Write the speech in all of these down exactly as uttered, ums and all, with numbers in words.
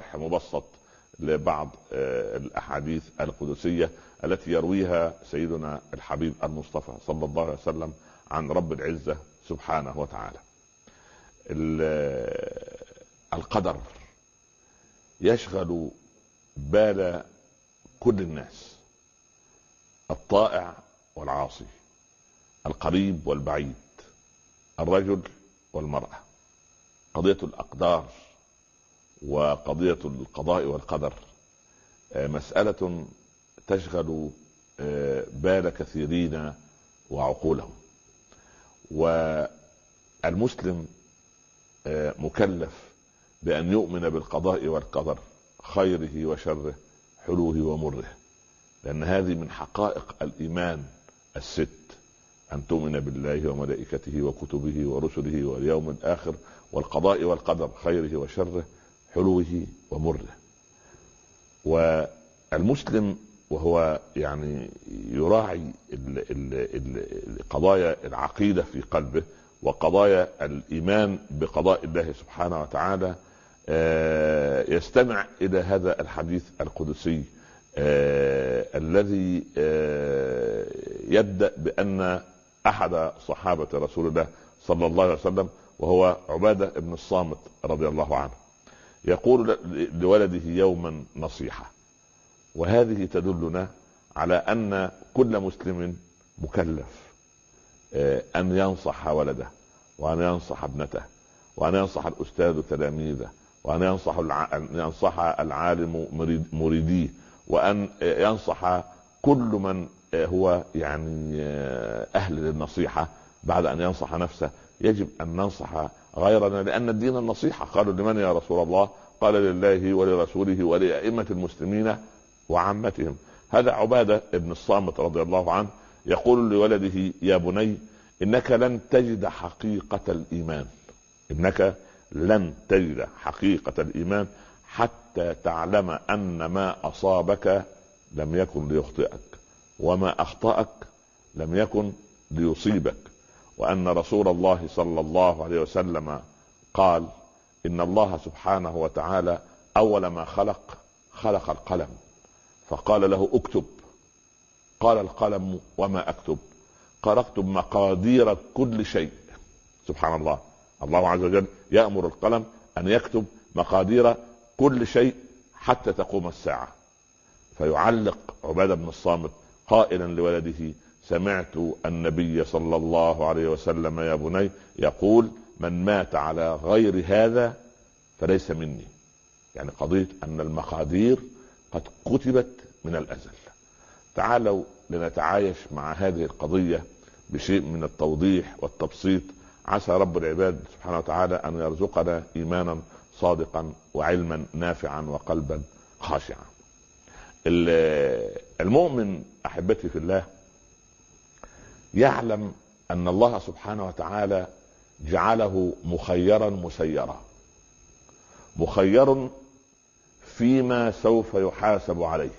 شرح مبسط لبعض الأحاديث القدسية التي يرويها سيدنا الحبيب المصطفى صلى الله عليه وسلم عن رب العزة سبحانه وتعالى. القدر يشغل بال كل الناس، الطائع والعاصي، القريب والبعيد، الرجل والمرأة. قضية الأقدار وقضية القضاء والقدر مسألة تشغل بال كثيرين وعقولهم، والمسلم مكلف بأن يؤمن بالقضاء والقدر، خيره وشره، حلوه ومره، لأن هذه من حقائق الإيمان الست، أن تؤمن بالله وملائكته وكتبه ورسله واليوم الآخر، والقضاء والقدر، خيره وشره، حلوه ومره. والمسلم وهو يعني يراعي قضايا العقيدة في قلبه وقضايا الإيمان بقضاء الله سبحانه وتعالى يستمع إلى هذا الحديث القدسي الذي يبدأ بأن أحد صحابة رسول الله صلى الله عليه وسلم وهو عبادة بن الصامت رضي الله عنه يقول لولده يوما نصيحة، وهذه تدلنا على أن كل مسلم مكلف أن ينصح ولده، وأن ينصح ابنته، وأن ينصح الأستاذ تلاميذه، وأن ينصح ينصح العالم مريديه، وأن ينصح كل من هو يعني أهل للنصيحة بعد أن ينصح نفسه. يجب أن ننصح غيرنا، لأن الدين النصيحة. قالوا لمن يا رسول الله؟ قال لله ولرسوله ولأئمة المسلمين وعامتهم. هذا عبادة ابن الصامت رضي الله عنه يقول لولده: يا بني، إنك لن تجد حقيقة الإيمان، إنك لن تجد حقيقة الإيمان حتى تعلم أن ما أصابك لم يكن ليخطئك، وما أخطأك لم يكن ليصيبك، وأن رسول الله صلى الله عليه وسلم قال: إن الله سبحانه وتعالى أول ما خلق خلق القلم، فقال له: اكتب. قال القلم: وما أكتب؟ قال: اكتب مقادير كل شيء. سبحان الله، الله عز وجل يأمر القلم أن يكتب مقادير كل شيء حتى تقوم الساعة. فيعلق عبادة بن الصامت قائلا لولده: سمعت النبي صلى الله عليه وسلم يا بني يقول: من مات على غير هذا فليس مني. يعني قضية أن المقادير قد كتبت من الأزل. تعالوا لنتعايش مع هذه القضية بشيء من التوضيح والتبسيط، عسى رب العباد سبحانه وتعالى أن يرزقنا إيمانا صادقا وعلما نافعا وقلبا خاشعا. المؤمن أحبتي في الله يعلم أن الله سبحانه وتعالى جعله مخيرا مسيرا، مخير فيما سوف يحاسب عليه،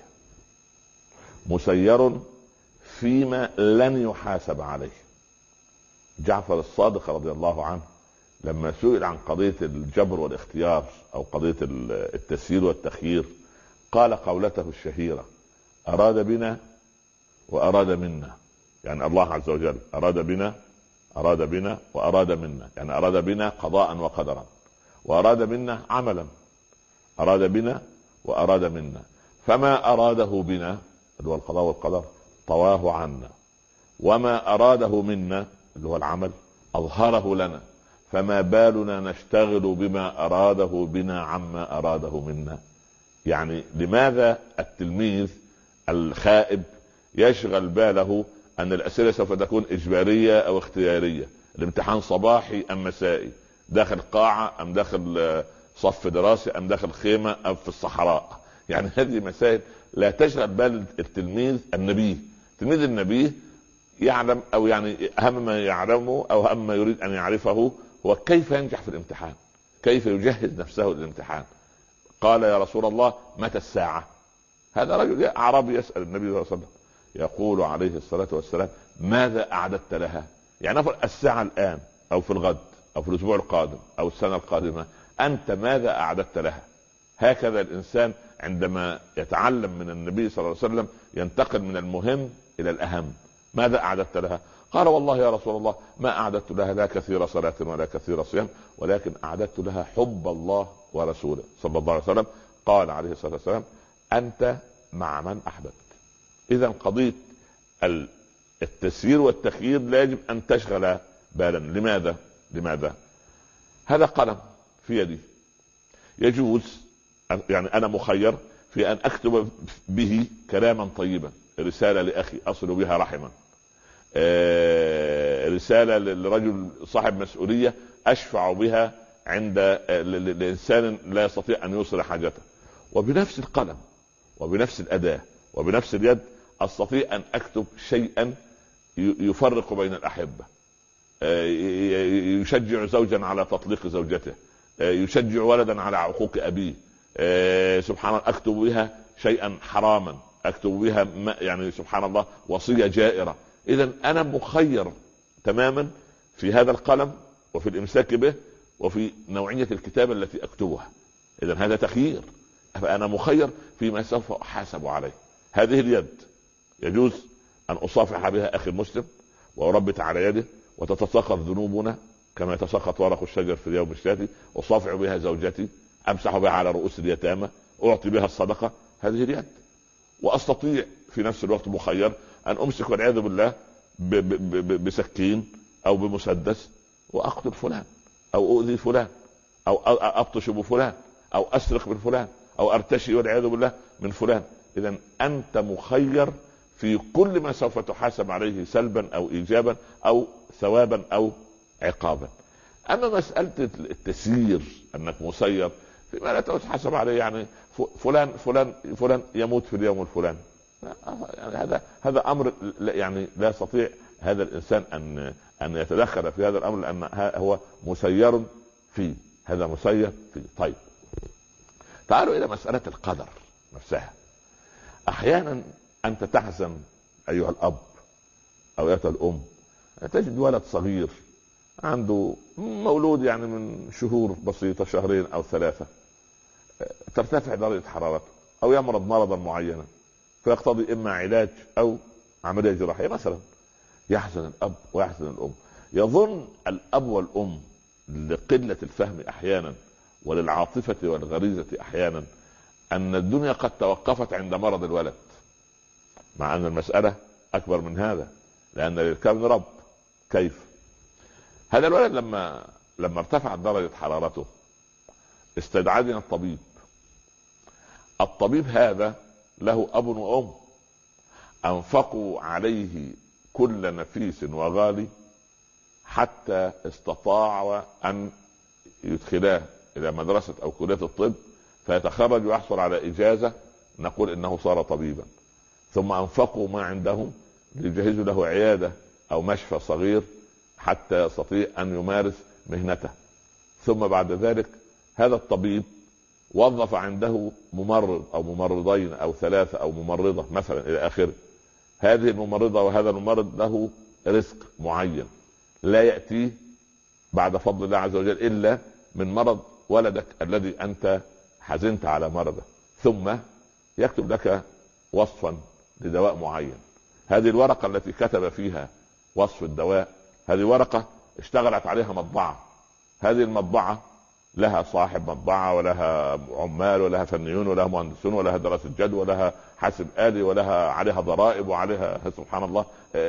مسير فيما لن يحاسب عليه. جعفر الصادق رضي الله عنه لما سئل عن قضية الجبر والاختيار أو قضية التسيير والتخيير قال قولته الشهيرة: أراد بنا وأراد منا. يعني الله عز وجل أراد بنا أراد بنا وأراد منا، يعني أراد بنا قضاء وقدرا، وأراد منا عملا. أراد بنا وأراد منا، فما أراده بنا اللي هو القضاء والقدر طواه عنا، وما أراده منا اللي هو العمل أظهره لنا، فما بالنا نشتغل بما أراده بنا عما أراده منا. يعني لماذا التلميذ الخائب يشغل باله أن الأسئلة سوف تكون إجبارية أو اختيارية، الامتحان صباحي أم مسائي، داخل قاعة أم داخل صف دراسي أم داخل خيمة أم في الصحراء؟ يعني هذه مسائل لا تشغل بال التلميذ النبي. التلميذ النبي يعلم أو يعني أهم ما يعلمه أو أهم ما يريد أن يعرفه هو كيف ينجح في الامتحان، كيف يجهز نفسه للامتحان. قال: يا رسول الله متى الساعة؟ هذا رجل أعرابي يسأل النبي صلى الله عليه وسلم، يقول عليه الصلاة والسلام: ماذا أعددت لها؟ يعني نقول الساعة الآن أو في الغد أو في الأسبوع القادم أو السنة القادمة، أنت ماذا أعددت لها؟ هكذا الانسان عندما يتعلم من النبي صلى الله عليه وسلم ينتقل من المهم الى الاهم. ماذا اعددت لها؟ قال والله يا رسول الله ما اعددت لها لا كثير صلاة ولا كثير صيام، ولكن اعددت لها حب الله ورسوله صلى الله عليه وسلم. قال عليه الصلاة والسلام انت مع من احببت. اذا قضية التسيير والتخيير لا يجب ان تشغل بالا. لماذا؟ لماذا؟ هذا قلم في يدي، يجوز يعني انا مخير في ان اكتب به كلاما طيبا، رسالة لاخي اصل بها رحما، آه رسالة لرجل صاحب مسؤولية اشفع بها عند الانسان لا يستطيع ان يوصل حاجته. وبنفس القلم وبنفس الاداة وبنفس اليد استطيع ان اكتب شيئا يفرق بين الاحبة، يشجع زوجا على تطليق زوجته، يشجع ولدا على عقوق ابيه، سبحان الله اكتب بها شيئا حراما، اكتب بها يعني سبحان الله وصية جائرة. اذا انا مخير تماما في هذا القلم وفي الامساك به وفي نوعية الكتابة التي اكتبها. اذا هذا تخيير، فانا مخير فيما سوف احاسب عليه. هذه اليد يجوز ان اصافح بها اخي المسلم واربت على يده وتتساقط ذنوبنا كما يتساقط ورق الشجر في اليوم الشاتي، اصافع بها زوجتي، امسح بها على رؤوس اليتامى، اعطي بها الصدقة. هذه اليد. واستطيع في نفس الوقت مخير ان امسك والعياذ بالله ب ب ب بسكين او بمسدس واقتل فلان او اؤذي فلان او ابطش بفلان او اسرق من فلان او ارتشي والعياذ بالله من فلان. اذا انت مخير في كل ما سوف تحاسب عليه سلبا او ايجابا او ثوابا او عقابا. اما مسألة التسيير انك مسير فيما لا تحاسب عليه، يعني فلان فلان فلان يموت في اليوم الفلاني، يعني هذا هذا امر يعني لا يستطيع هذا الانسان ان ان يتدخل في هذا الامر لان هو مسير فيه، هذا مسير فيه. طيب تعالوا الى مسألة القدر نفسها. احيانا انت تحزن ايها الاب او ايتها الام، تجد ولد صغير عنده مولود يعني من شهور بسيطة شهرين او ثلاثة، ترتفع درجة حرارته او يمرض مرضا معينا فيقتضي اما علاج او عملية جراحية مثلا. يحزن الاب ويحزن الام. يظن الاب والام لقلة الفهم احيانا وللعاطفة والغريزة احيانا ان الدنيا قد توقفت عند مرض الولد، مع ان المسألة اكبر من هذا، لان للكون رب. كيف؟ هذا الولد لما لما ارتفعت درجة حرارته استدعانا الطبيب. الطبيب هذا له اب وام انفقوا عليه كل نفيس وغالي حتى استطاعوا ان يدخلاه الى مدرسة او كلية الطب فيتخرج ويحصل على اجازة نقول انه صار طبيبا. ثم انفقوا ما عندهم ليجهزوا له عيادة او مشفى صغير حتى يستطيع ان يمارس مهنته. ثم بعد ذلك هذا الطبيب وظف عنده ممرض او ممرضين او ثلاثة او ممرضة مثلا الى اخره. هذه الممرضة وهذا الممرض له رزق معين لا يأتي بعد فضل الله عز وجل الا من مرض ولدك الذي انت حزنت على مرضه، ثم يكتب لك وصفا لدواء معين. هذه الورقة التي كتب فيها وصف الدواء هذه ورقة اشتغلت عليها مطبعة. هذه المطبعة لها صاحب مطبعة ولها عمال ولها فنيون ولها مهندسون ولها دراسة جدوى ولها حاسب آلي ولها عليها ضرائب وعليها سبحان الله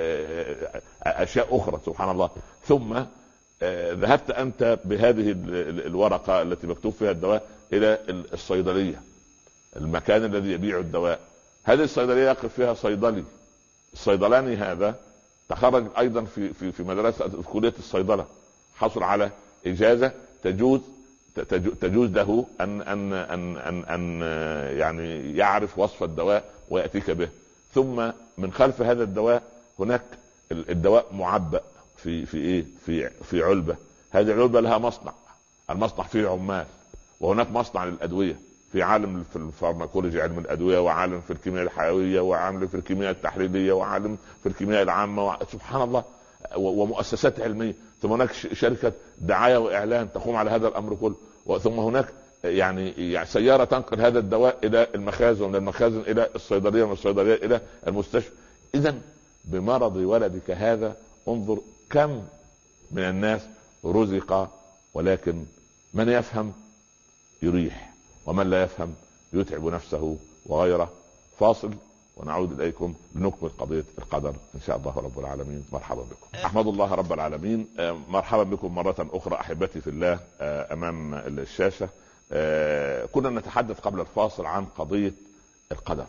أشياء أخرى سبحان الله. ثم ذهبت أنت بهذه الورقة التي مكتوب فيها الدواء إلى الصيدلية، المكان الذي يبيع الدواء. هذه الصيدلية يقف فيها صيدلي. الصيدلاني هذا تخرج أيضا في في في مدرسة في كلية الصيدلة، حصل على إجازة تجوز تجوز له أن أن أن أن, أن يعني يعرف وصف الدواء ويأتيك به. ثم من خلف هذا الدواء هناك الدواء معبأ في في إيه في في علبة. هذه العلبة لها مصنع، المصنع فيه عمال، وهناك مصنع للأدوية، في عالم في الفارماكولوجي علم الأدوية، وعالم في الكيمياء الحيوية، وعالم في الكيمياء التحليلية، وعالم في الكيمياء العامة و... سبحان الله، ومؤسسات علمية. ثم هناك شركة دعاية وإعلان تقوم على هذا الأمر كله. ثم هناك يعني يعني سياره تنقل هذا الدواء الى المخازن، ومن المخازن الى الصيدليه، ومن الصيدليه الى المستشفى. اذا بمرض ولدك هذا انظر كم من الناس رزق، ولكن من يفهم يريح، ومن لا يفهم يتعب نفسه وغيره. فاصل ونعود اليكم لنكمل قضيه القدر ان شاء الله رب العالمين. مرحبا بكم. احمد الله رب العالمين. مرحبا بكم مره اخرى احبتي في الله امام الشاشه. كنا نتحدث قبل الفاصل عن قضيه القدر،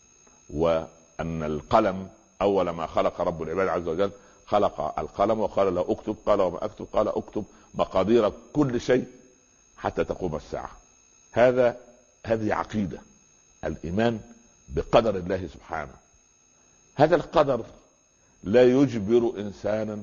وان القلم اول ما خلق رب العباد عز وجل خلق القلم وقال له اكتب، قال وما اكتب؟ قال اكتب مقادير كل شيء حتى تقوم الساعه. هذا هذه عقيده الايمان بقدر الله سبحانه. هذا القدر لا يجبر انسانا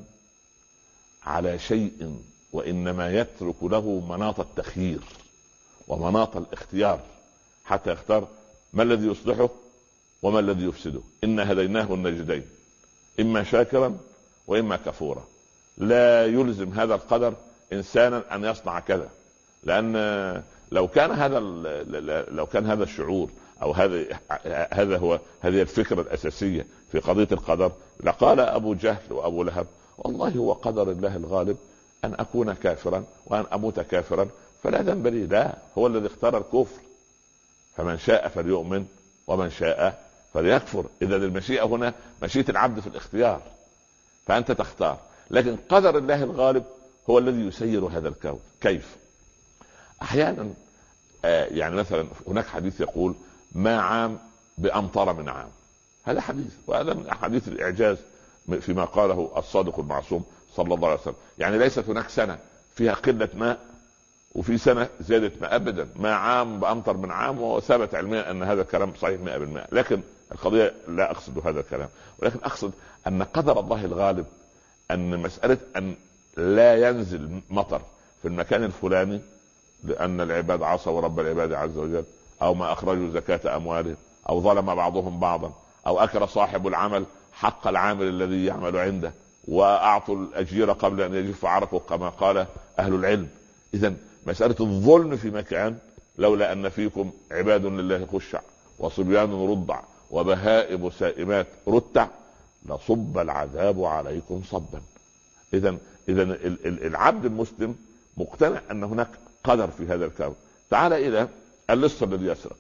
على شيء، وانما يترك له مناط التخيير ومناط الاختيار حتى يختار ما الذي يصلحه وما الذي يفسده. إنا هديناه النجدين، اما شاكرا واما كفورا. لا يلزم هذا القدر انسانا ان يصنع كذا، لان لو كان هذا لو كان هذا الشعور او هذا هذا هو هذه الفكره الاساسيه في قضيه القدر، لقال ابو جهل وابو لهب والله هو قدر الله الغالب ان اكون كافرا وان اموت كافرا فلا ذنب لي. لا، هو الذي اختار الكفر، فمن شاء فليؤمن ومن شاء فليكفر. اذا المشيئه هنا مشيئه العبد في الاختيار، فانت تختار. لكن قدر الله الغالب هو الذي يسير هذا الكون. كيف؟ احيانا آه يعني مثلا هناك حديث يقول ما عام بامطر من عام. هذا حديث، وهذا من احاديث الاعجاز فيما قاله الصادق المعصوم صلى الله عليه وسلم. يعني ليست هناك سنه فيها قله ماء وفي سنه زياده ماء، ابدا. ما عام بامطر من عام، وثبت علميا ان هذا الكلام صحيح مئة بالمئة. لكن القضيه لا اقصد هذا الكلام، ولكن اقصد ان قدر الله الغالب ان مساله ان لا ينزل مطر في المكان الفلاني لان العباد عصوا رب العباد عز وجل، او ما اخرجوا زكاه اموالهم، او ظلم بعضهم بعضا، او اكل صاحب العمل حق العامل الذي يعمل عنده، واعطوا الاجير قبل ان يجف عرقه كما قال اهل العلم. اذا مساله الظلم في مكان، لولا ان فيكم عباد لله خشع وصبيان رضع وبهائم سائمات رتع لصب العذاب عليكم صبا. اذا اذا العبد المسلم مقتنع ان هناك قدر في هذا الكون. تعال الى اللص الذي يسرق.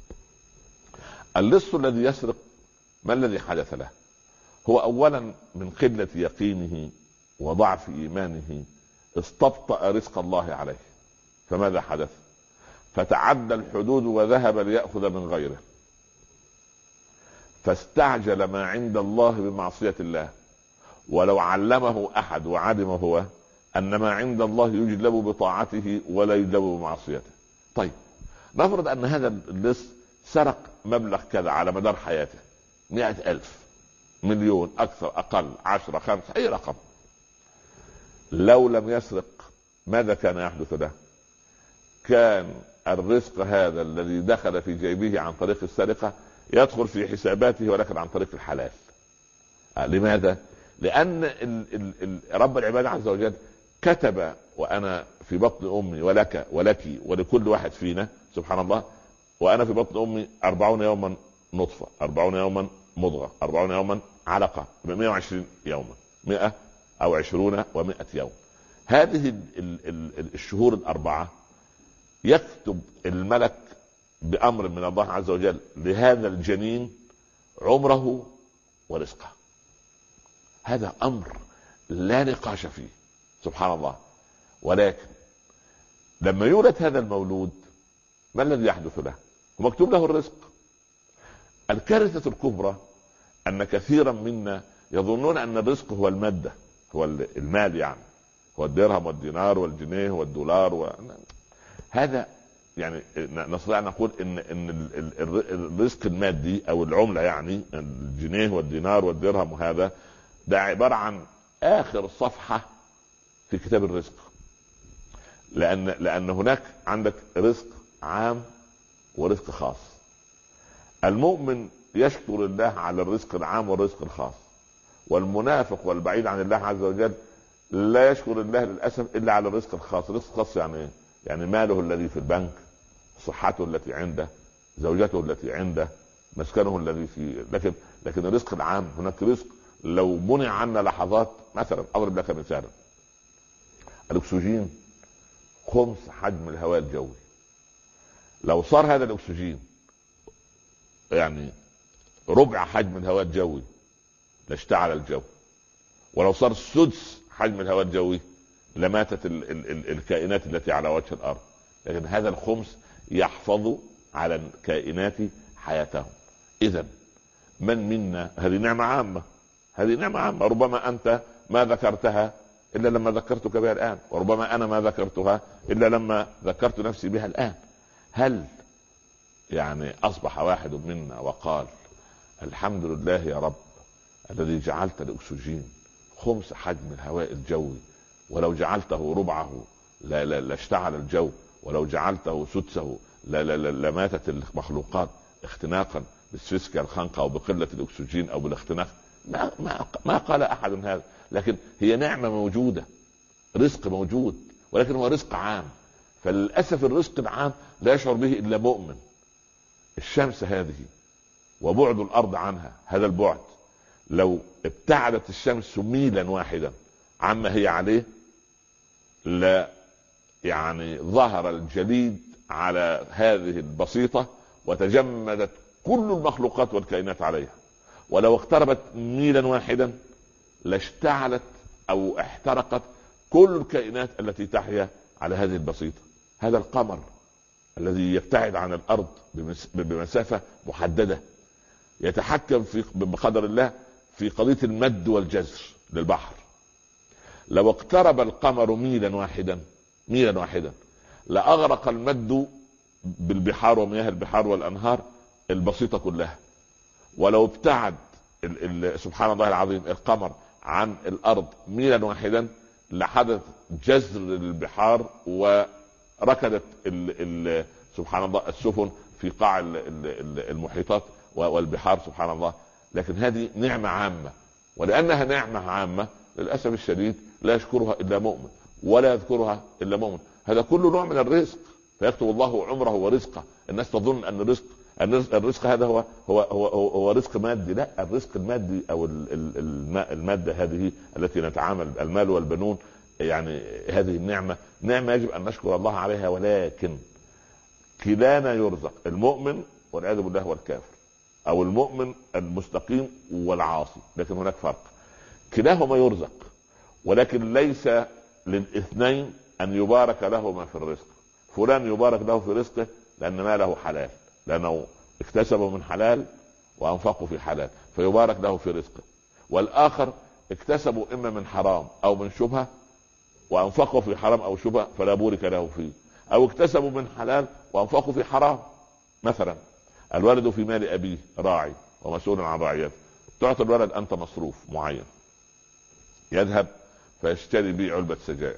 اللص الذي يسرق ما الذي حدث له؟ هو اولا من قله يقينه وضعف ايمانه استبطأ رزق الله عليه. فماذا حدث؟ فتعدى الحدود وذهب ليأخذ من غيره، فاستعجل ما عند الله بمعصية الله. ولو علمه احد وعلم هو ان ما عند الله يجلب بطاعته ولا يجلب بمعصيته. طيب نفرض ان هذا اللص سرق مبلغ كذا على مدار حياته، مئة الف، مليون، اكثر، اقل، عشرة، خمسة، اي رقم. لو لم يسرق ماذا كان يحدث له؟ كان الرزق هذا الذي دخل في جيبه عن طريق السرقة يدخل في حساباته ولكن عن طريق الحلال. آه لماذا؟ لأن ال ال ال رب العباد عز وجل كتب وأنا في بطن أمي ولك ولك ولكل واحد فينا سبحان الله، وأنا في بطن أمي أربعون يوما نطفة، أربعون يوما مضغة، أربعون يوما علقة، مئة وعشرين يوما، مئة أو عشرون ومئة يوم. هذه ال ال ال الشهور الأربعة يكتب الملك بأمر من الله عز وجل لهذا الجنين عمره ورزقه. هذا أمر لا نقاش فيه سبحان الله. ولكن لما يولد هذا المولود ما الذي يحدث له؟ ومكتوب له الرزق. الكارثة الكبرى أن كثيرا منا يظنون أن الرزق هو المادة، هو المال، يعني هو الدرهم والدينار والجنيه والدولار و... هذا يعني نستطيع أن نقول ان ان الرزق المادي او العمله، يعني الجنيه والدينار والدرهم، وهذا ده عباره عن اخر صفحه في كتاب الرزق. لان لان هناك عندك رزق عام ورزق خاص. المؤمن يشكر الله على الرزق العام والرزق الخاص، والمنافق والبعيد عن الله عز وجل لا يشكر الله للاسف الا على الرزق الخاص. الرزق الخاص يعني ايه؟ يعني ماله الذي في البنك صحته التي عنده، زوجته التي عنده، مسكنه الذي فيه. لكن لكن الرزق العام، هناك رزق لو منع عنا لحظات. مثلا اضرب لك مثالا، الاكسجين خمس حجم الهواء الجوي. لو صار هذا الاكسجين يعني ربع حجم الهواء الجوي لاشتعل الجو، ولو صار سدس حجم الهواء الجوي لماتت ال ال ال الكائنات التي على وجه الارض. لكن هذا الخمس يحفظ على الكائنات حياتهم. اذا من منا، هذه نعمة عامة، هذه نعمة عامة. ربما انت ما ذكرتها الا لما ذكرتك بها الان، وربما انا ما ذكرتها الا لما ذكرت نفسي بها الان. هل يعني اصبح واحد منا وقال الحمد لله يا رب الذي جعلت الاكسجين خمس حجم الهواء الجوي، ولو جعلته ربعه لاشتعل الجو، ولو جعلته سدسه لماتت المخلوقات اختناقا بالسفسكة الخنقة او بقلة الاكسجين او بالاختناق؟ ما, ما, ما قال احد هذا. لكن هي نعمة موجودة، رزق موجود، ولكن هو رزق عام. فللأسف الرزق العام لا يشعر به الا مؤمن. الشمس هذه وبعد الارض عنها، هذا البعد لو ابتعدت الشمس ميلا واحدا عما هي عليه لا يعني ظهر الجليد على هذه البسيطة وتجمدت كل المخلوقات والكائنات عليها. ولو اقتربت ميلا واحدا لاشتعلت او احترقت كل الكائنات التي تحيا على هذه البسيطة. هذا القمر الذي يبتعد عن الارض بمسافة محددة يتحكم في بقدر الله في قضية المد والجزر للبحر. لو اقترب القمر ميلا واحدا ميلا واحدا لأغرق المد بالبحار ومياه البحار والأنهار البسيطة كلها. ولو ابتعد ال ال سبحان الله العظيم القمر عن الأرض ميلا واحدا لحدث جزر البحار وركدت ال ال سبحان الله السفن في قاع ال ال المحيطات والبحار سبحان الله. لكن هذه نعمة عامة، ولأنها نعمة عامة للأسف الشديد لا يشكرها إلا مؤمن ولا يذكرها إلا مؤمن. هذا كله نوع من الرزق، فيكتب الله عمره ورزقه. الناس تظن أن الرزق الرزق هذا هو هو هو, هو, هو رزق مادي. لا، الرزق المادي أو المادة هذه التي نتعامل، المال والبنون، يعني هذه النعمة نعمة يجب أن نشكر الله عليها. ولكن كلانا يرزق، المؤمن والعياذ بالله والكافر، او المؤمن المستقيم والعاصي، لكن هناك فرق. كلاهما يرزق، ولكن ليس للاثنين ان يبارك لهما في الرزق. فلان يبارك له في رزقه لان ماله حلال، لانه اكتسبه من حلال وانفقه في حلال فيبارك له في رزقه. والاخر اكتسبه اما من حرام او من شبهة وانفقه في حرام او شبهة فلا بورك له فيه، او اكتسبه من حلال وانفقه في حرام. مثلا الولد في مال ابيه راعي ومسؤول عن رعيته، تعطي الولد انت مصروف معين، يذهب فيشتري به علبة سجائر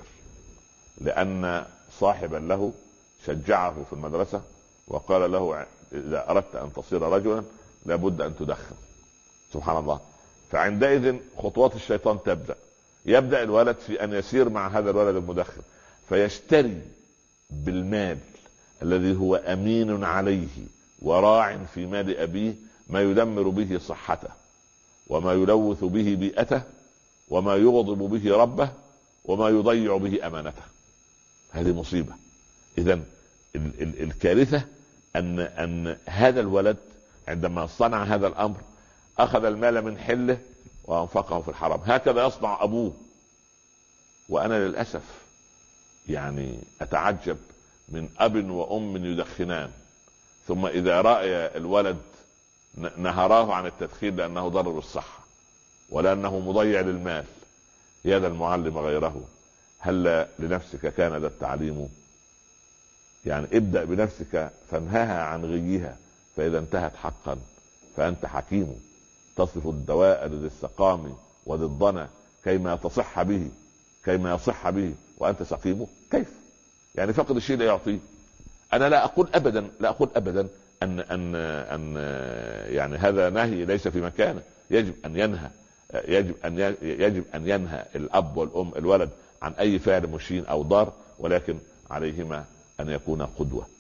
لان صاحبا له شجعه في المدرسة وقال له اذا اردت ان تصير رجلا لابد ان تدخن. سبحان الله. فعندئذ خطوات الشيطان تبدأ، يبدأ الولد في ان يسير مع هذا الولد المدخن، فيشتري بالمال الذي هو امين عليه وراع في مال ابيه ما يدمر به صحته، وما يلوث به بيئته، وما يغضب به ربه، وما يضيع به امانته. هذه مصيبة. اذا الكارثة ان ان هذا الولد عندما صنع هذا الامر اخذ المال من حله وانفقه في الحرام. هكذا يصنع ابوه. وانا للاسف يعني اتعجب من اب وام يدخنان، ثم اذا رأى الولد نهراه عن التدخين لانه ضرر بالصحة ولانه مضيع للمال. يا ذا المعلم غيره، هل لنفسك كان ذا التعليم؟ يعني ابدأ بنفسك فانهها عن غيها، فاذا انتهت حقا فانت حكيم. تصف الدواء لذي السقام وذي الضنا كيما تصح به كيما يصح به وانت سقيم. كيف يعني فقد الشيء لا يعطيه؟ انا لا اقول ابدا لا اقول ابدا ان ان ان يعني هذا نهي ليس في مكانه. يجب ان ينهى يجب ان يجب ان ينهى الاب والام الولد عن اي فعل مشين او ضار، ولكن عليهما ان يكون قدوة.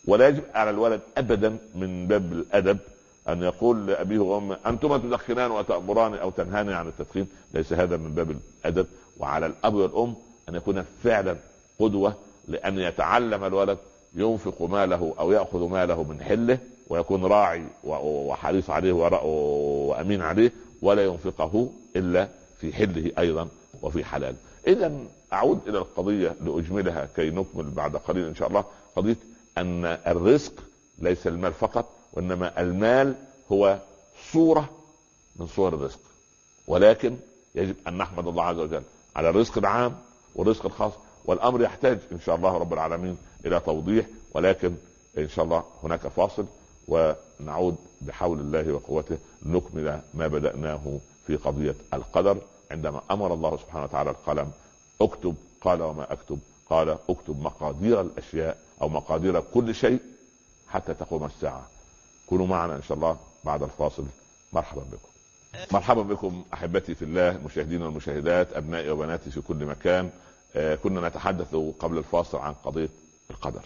ولا يجب على الولد ابدا من باب الادب ان يقول لابيه وامه انتما تدخنان وتامران او تنهاني عن التدخين. ليس هذا من باب الادب. وعلى الاب والام ان يكون فعلا قدوه، لان يتعلم الولد ينفق ماله او ياخذ ماله من حله ويكون راعي وحريص عليه وامين عليه، ولا ينفقه الا في حله ايضا وفي حلال. اذا اعود الى القضيه لاجملها كي نكمل بعد قليل ان شاء الله. قضيه ان الرزق ليس المال فقط، وانما المال هو صوره من صور الرزق، ولكن يجب ان نحمد الله عز وجل على الرزق العام والرزق الخاص. والامر يحتاج ان شاء الله رب العالمين الى توضيح، ولكن ان شاء الله هناك فاصل ونعود بحول الله وقوته نكمل ما بدأناه في قضية القدر. عندما امر الله سبحانه وتعالى القلم اكتب، قال وما اكتب؟ قال اكتب مقادير الاشياء او مقادير كل شيء حتى تقوم الساعة. كونوا معنا ان شاء الله بعد الفاصل. مرحبا بكم. مرحبا بكم احبتي في الله، مشاهدين والمشاهدات، ابنائي وبناتي في كل مكان. آه كنا نتحدث قبل الفاصل عن قضية القدر.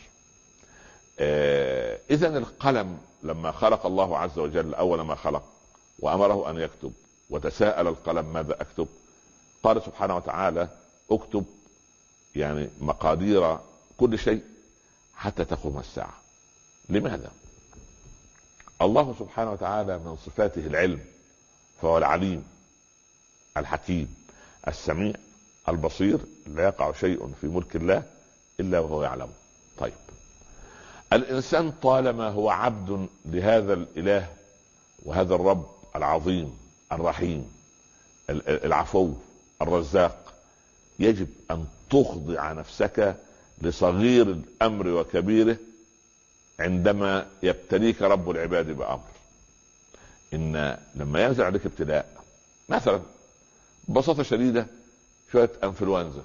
آه اذا القلم لما خلق الله عز وجل اول ما خلق وامره ان يكتب، وتساءل القلم ماذا اكتب؟ قال سبحانه وتعالى اكتب يعني مقادير كل شيء حتى تقوم الساعة. لماذا؟ الله سبحانه وتعالى من صفاته العلم، فهو العليم الحكيم السميع البصير، لا يقع شيء في ملك الله الا وهو يعلمه. طيب الانسان طالما هو عبد لهذا الاله وهذا الرب العظيم الرحيم العفو الرزاق، يجب ان تخضع نفسك لصغير الامر وكبيره عندما يبتليك رب العباد بامر. ان لما ينزل عليك ابتلاء، مثلا ببساطه شديده شويه انفلونزا،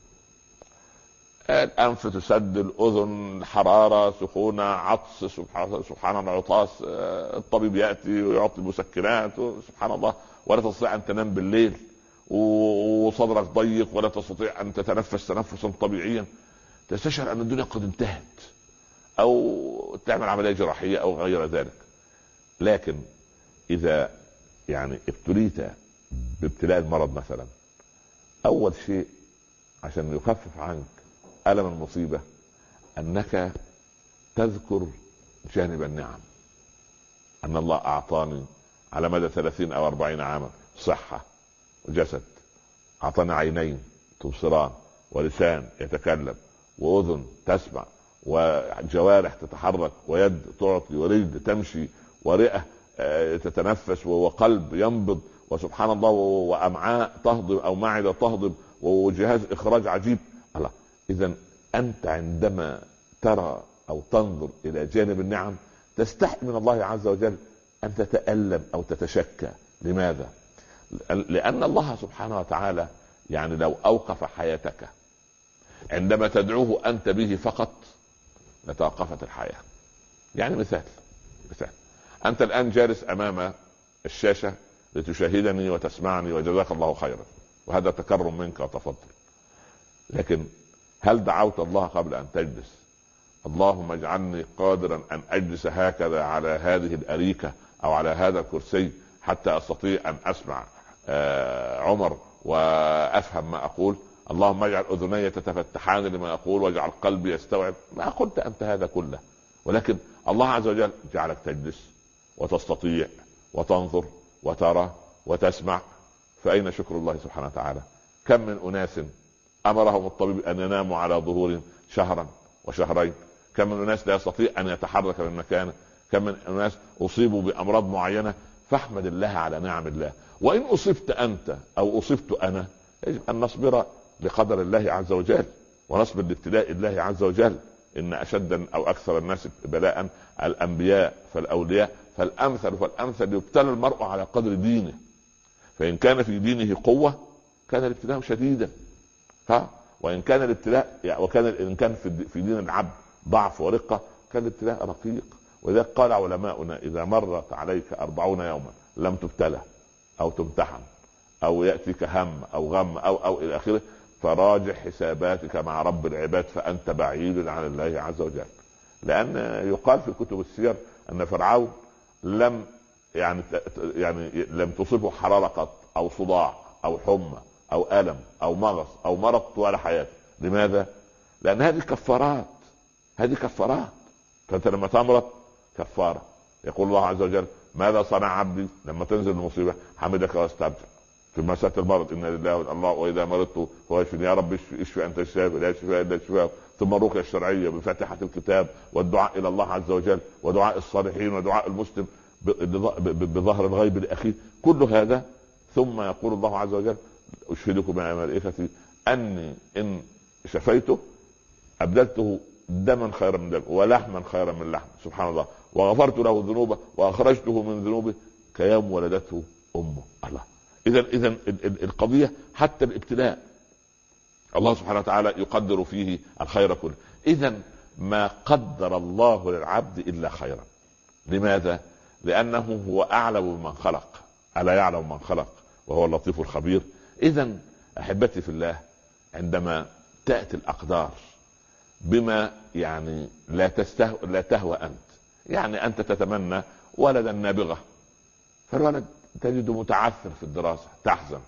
الانف تسد، الاذن حراره سخونه عطس، سبحان سبحان الله عطاس، الطبيب ياتي ويعطي مسكنات سبحان الله، ولا تستطيع ان تنام بالليل، وصدرك ضيق ولا تستطيع ان تتنفس تنفسا طبيعيا، تستشعر ان الدنيا قد انتهت، او تعمل عمليه جراحيه او غير ذلك. لكن اذا يعني ابتليت بابتلاء المرض مثلا، اول شيء عشان يخفف عنك ألم المصيبة انك تذكر جانب النعم، ان الله اعطاني على مدى ثلاثين او اربعين عاما صحة وجسد، اعطاني عينين تبصران، ولسان يتكلم، واذن تسمع، وجوارح تتحرك، ويد تعطي، ورجل تمشي، ورئة تتنفس، وقلب ينبض، وسبحان الله وامعاء تهضم او معدة تهضم، وجهاز اخراج عجيب. الله، اذا انت عندما ترى او تنظر الى جانب النعم تستحي من الله عز وجل ان تتألم او تتشكى. لماذا؟ لان الله سبحانه وتعالى يعني لو اوقف حياتك عندما تدعوه انت به فقط لتوقفت الحياة. يعني مثال مثال انت الان جالس امام الشاشة لتشاهدني وتسمعني، وجزاك الله خيرا، وهذا تكرم منك وتفضل. لكن هل دعوت الله قبل ان تجلس اللهم اجعلني قادرا ان اجلس هكذا على هذه الاريكة او على هذا الكرسي حتى استطيع ان اسمع آه عمر وافهم ما اقول؟ اللهم اجعل اذني تتفتحان لما اقول واجعل قلبي يستوعب. ما قلت انت هذا كله، ولكن الله عز وجل جعلك تجلس وتستطيع وتنظر وترى وتسمع. فاين شكر الله سبحانه وتعالى؟ كم من اناس امرهم الطبيب ان يناموا على ظهور شهرا وشهرين، كم من الناس لا يستطيع ان يتحرك من مكانه، كم من الناس اصيبوا بامراض معينة. فاحمد الله على نعم الله. وان اصبت انت او اصبت انا يجب ان نصبر بقدر الله عز وجل، ونصبر لابتلاء الله عز وجل. ان اشد او اكثر الناس بلاء الانبياء فالاولياء فالامثل فالامثل. يبتلى المرء على قدر دينه، فان كان في دينه قوة كان الابتلاء شديدا، ها وان كان الابتلاء يعني وكان ان كان في دين العبد ضعف ورقة كان الابتلاء رقيق. ولذلك قال علماؤنا اذا مرت عليك أربعون يوما لم تبتلى او تمتحن او يأتيك هم او غم او او الى اخره، فراجع حساباتك مع رب العباد فانت بعيد عن الله عز وجل. لان يقال في كتب السير ان فرعون لم يعني يعني لم تصبه حراره قط او صداع او حمى او الم او مغص او مرض طوال حياته. لماذا؟ لان هذه كفارات، هذه كفارات. فانت لما تمرض كفاره. يقول الله عز وجل: ماذا صنع عبدي لما تنزل المصيبه؟ حمدك واستبدل. في مسألة المرض: إن لله الله وإذا مرضت هو يشفيني. يا رب اشفي, اشفي أنت الشافي لا شفاء إلا شفاء. ثم الرقية الشرعية بفاتحة الكتاب والدعاء إلى الله عز وجل ودعاء الصالحين ودعاء المسلم بظهر الغيب لأخيه. كل هذا ثم يقول الله عز وجل: أشهدكم يا ملائكتي أني إن شفيته أبدلته دما خيرا من دم ولحما خيرا من لحم. سبحان الله. وغفرت له ذنوبه وأخرجته من ذنوبه كيوم ولدته أمه. الله. إذا إذا القضية حتى الابتلاء الله سبحانه وتعالى يقدر فيه الخير كله. إذا ما قدر الله للعبد إلا خيرا. لماذا؟ لأنه هو أعلم بمن خلق، ألا يعلم من خلق وهو اللطيف الخبير. إذا أحبتي في الله، عندما تأتي الأقدار بما يعني لا تستهو لا تهوى أنت، يعني أنت تتمنى ولدا نابغة، فالولد تجد متعثر في الدراسة تحزن.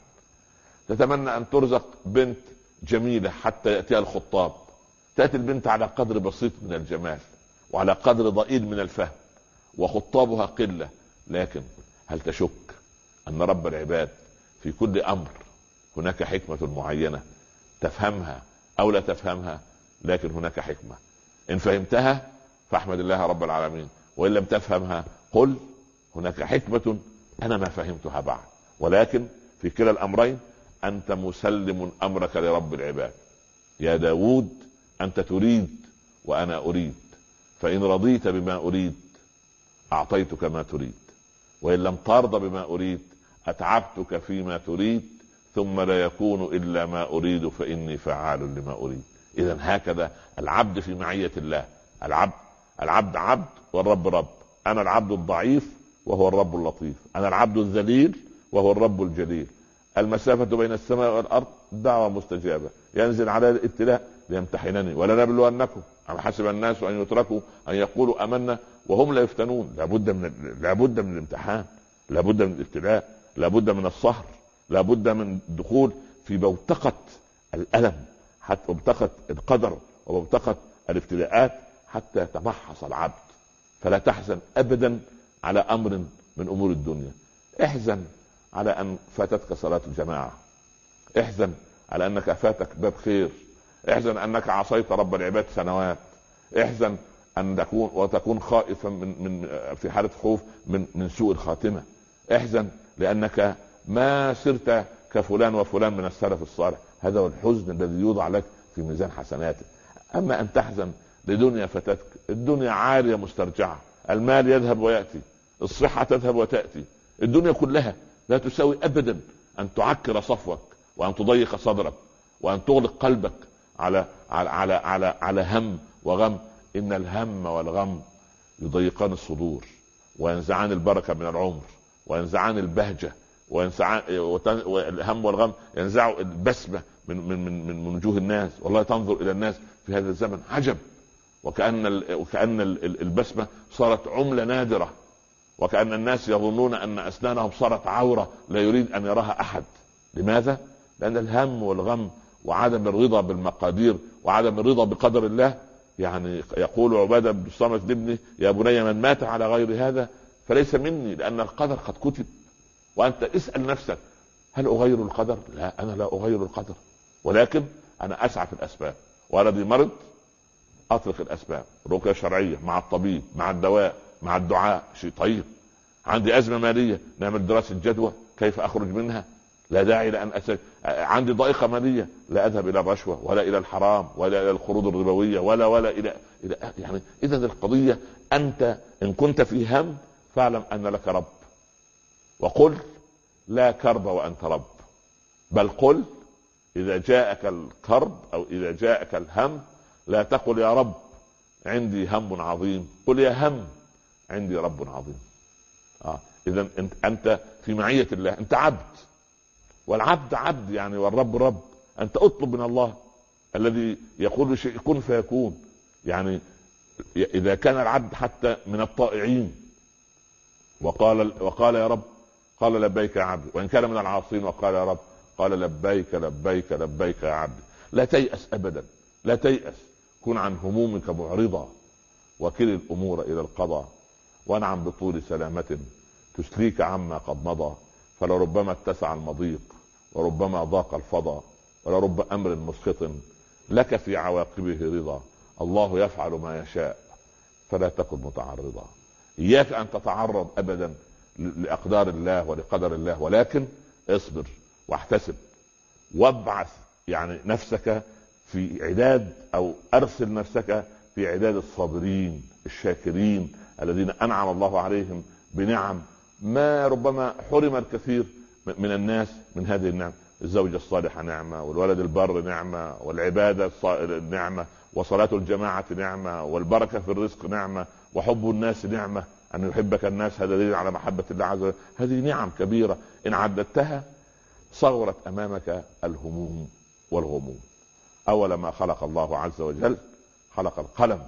تتمنى أن ترزق بنت جميلة حتى يأتيها الخطاب، تأتي البنت على قدر بسيط من الجمال وعلى قدر ضئيل من الفهم وخطابها قلة. لكن هل تشك أن رب العباد في كل أمر هناك حكمة معينة تفهمها أو لا تفهمها؟ لكن هناك حكمة، إن فهمتها فاحمد الله رب العالمين، وإن لم تفهمها قل هناك حكمة أنا ما فهمتها بعد. ولكن في كلا الأمرين أنت مسلم أمرك لرب العباد. يا داود أنت تريد وأنا أريد، فإن رضيت بما أريد أعطيتك ما تريد، وإن لم ترضى بما أريد أتعبتك فيما تريد، ثم لا يكون إلا ما أريد فإني فعال لما أريد. إذن هكذا العبد في معية الله. العبد العبد عبد والرب رب. أنا العبد الضعيف وهو الرب اللطيف، أنا العبد الذليل وهو الرب الجليل. المسافة بين السماء والأرض دعوة مستجابة. ينزل على الابتلاء ليمتحنني ولنبلونكم أم حسب الناس أن يتركوا أن يقولوا آمنا وهم لا يفتنون. لابد من لابد من الامتحان، لابد من الابتلاء، لابد من الصهر، لابد من الدخول في بوتقة الألم، حتى بوتقة القدر وبوتقة الابتلاءات حتى يتمحص العبد. فلا تحزن أبدا على أمر من أمور الدنيا. احزن على أن فاتتك صلاة الجماعة، احزن على أنك فاتك باب خير، احزن أنك عصيت رب العباد سنوات، احزن أن تكون وتكون خائفا من من في حالة خوف من من سوء الخاتمة، احزن لأنك ما سرت كفلان وفلان من السلف الصالح. هذا هو الحزن الذي يوضع لك في ميزان حسناتك. أما أن تحزن لدنيا فاتتك، الدنيا عارية مسترجعة، المال يذهب ويأتي، الصحة تذهب وتأتي، الدنيا كلها لا تساوي أبدا أن تعكر صفوك وأن تضيق صدرك وأن تغلق قلبك على على على على, على هم وغم. إن الهم والغم يضيقان الصدور وينزعان البركة من العمر وينزعان البهجة وينزعان الهم والغم ينزعوا البسمة من من من من وجوه الناس. والله تنظر إلى الناس في هذا الزمن عجب، وكأن وكأن البسمة صارت عملة نادرة، وكأن الناس يظنون أن أسنانهم صارت عورة لا يريد أن يراها أحد. لماذا؟ لأن الهم والغم وعدم الرضا بالمقادير وعدم الرضا بقدر الله. يعني يقول عبادة بن الصامت لابنه: يا بني من مات على غير هذا فليس مني، لأن القدر قد كتب. وأنت اسأل نفسك: هل أغير القدر؟ لا، أنا لا أغير القدر، ولكن أنا أسعى في الأسباب. والذي مرض أطلق الأسباب، رقية شرعية مع الطبيب مع الدواء مع الدعاء، شيء طيب. عندي أزمة مالية، نعمل دراسة جدوى كيف أخرج منها. لا داعي لأن أسأل. عندي ضائقة مالية، لا أذهب إلى الرشوة ولا إلى الحرام ولا إلى القروض الربوية ولا ولا إلى إلى يعني. إذا القضية أنت إن كنت في هم فاعلم أن لك رب، وقل لا كرب وأنت رب، بل قل إذا جاءك الكرب أو إذا جاءك الهم لا تقل يا رب عندي هم عظيم، قل يا هم عندي رب عظيم. آه. إذا أنت أنت في معية الله، أنت عبد، والعبد عبد يعني، والرب رب. أنت أطلب من الله الذي يقول شيء كن فيكون. يعني اذا كان العبد حتى من الطائعين وقال وقال يا رب، قال لبيك يا عبدي، وان كان من العاصين وقال يا رب، قال لبيك لبيك لبيك يا عبدي. لا تيأس ابدا، لا تيأس، كن عن همومك معرضا، وكل الامور الى القضاء، وانعم بطول سلامة تسليك عما قد مضى، فلربما اتسع المضيق وربما ضاق الفضا، ولرب امر مسخط لك في عواقبه رضا، الله يفعل ما يشاء فلا تكن متعرضا. اياك ان تتعرض ابدا لاقدار الله ولقدر الله، ولكن اصبر واحتسب وابعث يعني نفسك في عداد، او ارسل نفسك في عداد الصابرين الشاكرين الذين انعم الله عليهم بنعم ما ربما حرم الكثير من الناس من هذه النعم. الزوجة الصالحة نعمة، والولد البر نعمة، والعبادة نعمة، وصلاة الجماعة نعمة، والبركة في الرزق نعمة، وحب الناس نعمة، أن يحبك الناس هذا دليل على محبة الله عز وجل. هذه نعم كبيرة إن عددتها صغرت أمامك الهموم والغموم. أول ما خلق الله عز وجل خلق القلم،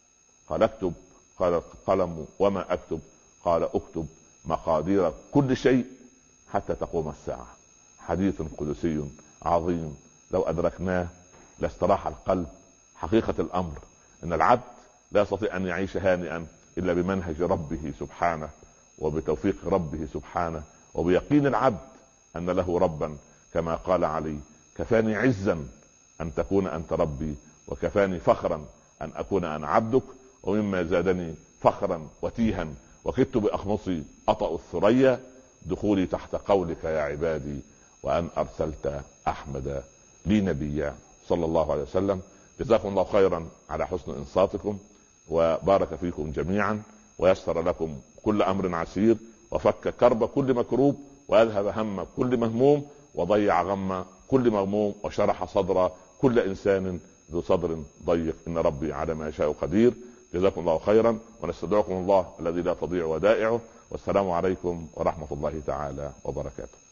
قال اكتب، قال القلم وما أكتب، قال اكتب مقادير كل شيء حتى تقوم الساعة. حديث قدسي عظيم لو أدركناه لاستراح القلب. حقيقة الأمر أن العبد لا يستطيع أن يعيش هانئا إلا بمنهج ربه سبحانه، وبتوفيق ربه سبحانه، وبيقين العبد أن له ربا، كما قال علي: كفاني عزا أن تكون أنت ربي، وكفاني فخرا أن أكون أنا عبدك، ومما زادني فخرا وتيها وكدت بأخمصي أطأ الثريا دخولي تحت قولك يا عبادي، وأن أرسلت أحمد لي نبيا صلى الله عليه وسلم. جزاكم الله خيرا على حسن إنصاتكم، وبارك فيكم جميعا، ويسر لكم كل أمر عسير، وفك كرب كل مكروب، وأذهب هم كل مهموم، وضيع غم كل مغموم، وشرح صدر كل إنسان ذو صدر ضيق. إن ربي على ما يشاء قدير. جزاكم الله خيرا، ونستودعكم الله الذي لا تضيع ودائعه، والسلام عليكم ورحمة الله تعالى وبركاته.